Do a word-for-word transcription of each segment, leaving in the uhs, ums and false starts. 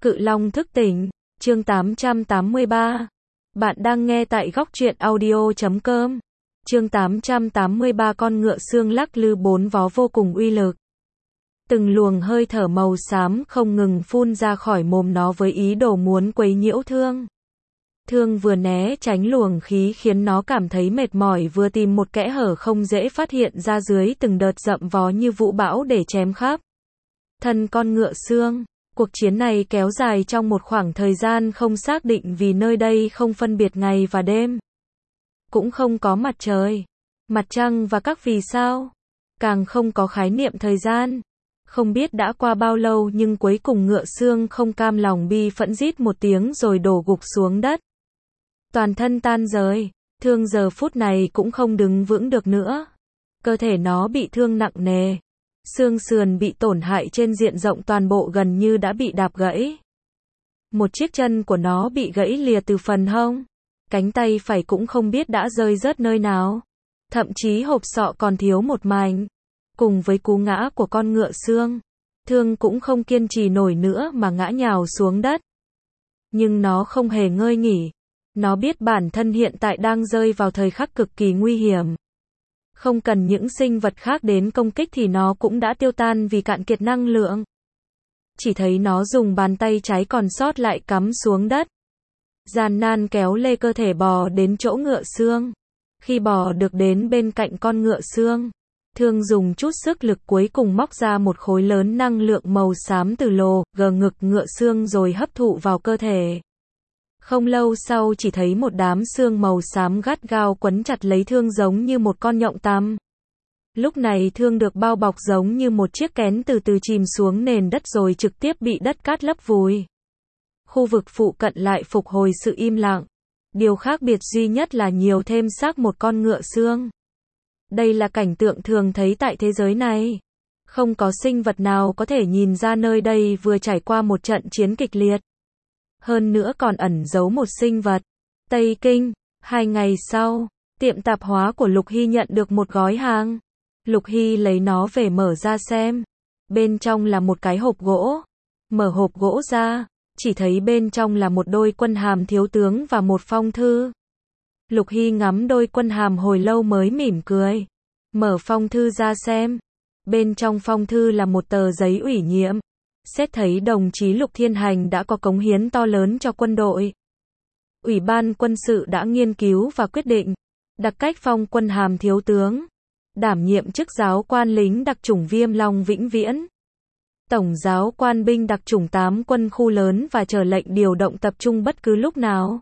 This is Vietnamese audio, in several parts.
Cự Long thức tỉnh, chương tám trăm tám mươi ba. Bạn đang nghe tại góc truyện audio chấm com. Chương tám trăm tám mươi ba. Con ngựa xương lắc lư bốn vó vô cùng uy lực. Từng luồng hơi thở màu xám không ngừng phun ra khỏi mồm nó với ý đồ muốn quấy nhiễu Thương. Thương vừa né tránh luồng khí khiến nó cảm thấy mệt mỏi, vừa tìm một kẽ hở không dễ phát hiện ra dưới từng đợt dậm vó như vũ bão để chém khắp thân con ngựa xương. Cuộc chiến này kéo dài trong một khoảng thời gian không xác định, vì nơi đây không phân biệt ngày và đêm, cũng không có mặt trời, mặt trăng và các vì sao, càng không có khái niệm thời gian. Không biết đã qua bao lâu nhưng cuối cùng ngựa xương không cam lòng bi phẫn rít một tiếng rồi đổ gục xuống đất. Toàn thân tan rời, Thương giờ phút này cũng không đứng vững được nữa. Cơ thể nó bị thương nặng nề. Xương sườn bị tổn hại trên diện rộng, toàn bộ gần như đã bị đạp gãy. Một chiếc chân của nó bị gãy lìa từ phần hông. Cánh tay phải cũng không biết đã rơi rớt nơi nào. Thậm chí hộp sọ còn thiếu một mảnh. Cùng với cú ngã của con ngựa xương, Thương cũng không kiên trì nổi nữa mà ngã nhào xuống đất. Nhưng nó không hề ngơi nghỉ. Nó biết bản thân hiện tại đang rơi vào thời khắc cực kỳ nguy hiểm. Không cần những sinh vật khác đến công kích thì nó cũng đã tiêu tan vì cạn kiệt năng lượng. Chỉ thấy nó dùng bàn tay trái còn sót lại cắm xuống đất. Gian nan kéo lê cơ thể bò đến chỗ ngựa xương. Khi bò được đến bên cạnh con ngựa xương, Thương dùng chút sức lực cuối cùng móc ra một khối lớn năng lượng màu xám từ lồ gờ ngực ngựa xương rồi hấp thụ vào cơ thể. Không lâu sau chỉ thấy một đám xương màu xám gắt gao quấn chặt lấy Thương giống như một con nhộng tăm. Lúc này Thương được bao bọc giống như một chiếc kén từ từ chìm xuống nền đất rồi trực tiếp bị đất cát lấp vùi. Khu vực phụ cận lại phục hồi sự im lặng. Điều khác biệt duy nhất là nhiều thêm xác một con ngựa xương. Đây là cảnh tượng thường thấy tại thế giới này. Không có sinh vật nào có thể nhìn ra nơi đây vừa trải qua một trận chiến kịch liệt. Hơn nữa còn ẩn giấu một sinh vật. Tây Kinh. Hai ngày sau, tiệm tạp hóa của Lục Hy nhận được một gói hàng. Lục Hy lấy nó về mở ra xem. Bên trong là một cái hộp gỗ. Mở hộp gỗ ra, chỉ thấy bên trong là một đôi quân hàm thiếu tướng và một phong thư. Lục Hy ngắm đôi quân hàm hồi lâu mới mỉm cười. Mở phong thư ra xem. Bên trong phong thư là một tờ giấy ủy nhiệm. Xét thấy đồng chí Lục Thiên Hành đã có cống hiến to lớn cho quân đội. Ủy ban quân sự đã nghiên cứu và quyết định đặc cách phong quân hàm thiếu tướng, đảm nhiệm chức giáo quan lính đặc chủng Viêm Long vĩnh viễn, tổng giáo quan binh đặc chủng tám quân khu lớn và chờ lệnh điều động tập trung bất cứ lúc nào.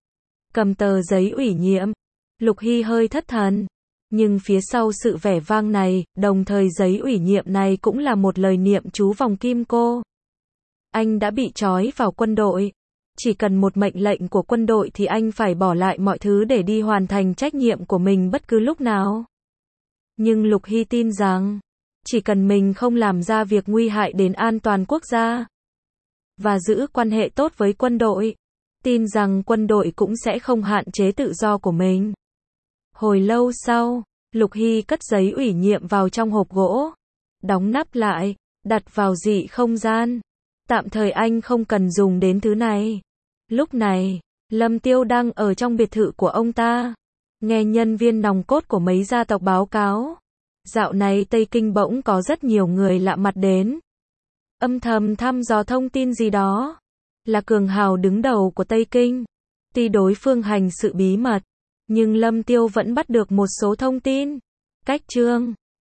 Cầm tờ giấy ủy nhiệm, Lục Hy hơi thất thần. Nhưng phía sau sự vẻ vang này, đồng thời giấy ủy nhiệm này cũng là một lời niệm chú vòng kim cô. Anh đã bị trói vào quân đội. Chỉ cần một mệnh lệnh của quân đội thì anh phải bỏ lại mọi thứ để đi hoàn thành trách nhiệm của mình bất cứ lúc nào. Nhưng Lục Hy tin rằng, chỉ cần mình không làm ra việc nguy hại đến an toàn quốc gia, và giữ quan hệ tốt với quân đội, tin rằng quân đội cũng sẽ không hạn chế tự do của mình. Hồi lâu sau, Lục Hy cất giấy ủy nhiệm vào trong hộp gỗ, đóng nắp lại, đặt vào dị không gian. Tạm thời anh không cần dùng đến thứ này. Lúc này, Lâm Tiêu đang ở trong biệt thự của ông ta, nghe nhân viên nòng cốt của mấy gia tộc báo cáo. Dạo này Tây Kinh bỗng có rất nhiều người lạ mặt đến, âm thầm thăm dò thông tin gì đó. Là cường hào đứng đầu của Tây Kinh. Tuy đối phương hành sự bí mật, nhưng Lâm Tiêu vẫn bắt được một số thông tin. Cách Trương,